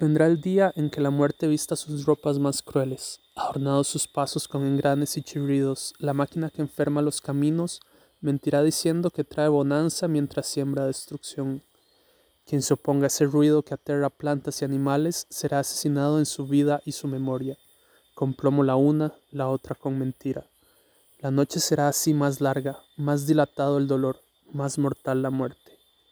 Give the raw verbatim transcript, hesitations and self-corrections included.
Vendrá el día en que la muerte vista sus ropas más crueles, adornados sus pasos con engranes y chirridos, la máquina que enferma los caminos, mentirá diciendo que trae bonanza mientras siembra destrucción. Quien se oponga a ese ruido que aterra plantas y animales será asesinado en su vida y su memoria, con plomo la una, la otra con mentira. La noche será así más larga, más dilatado el dolor, más mortal la muerte.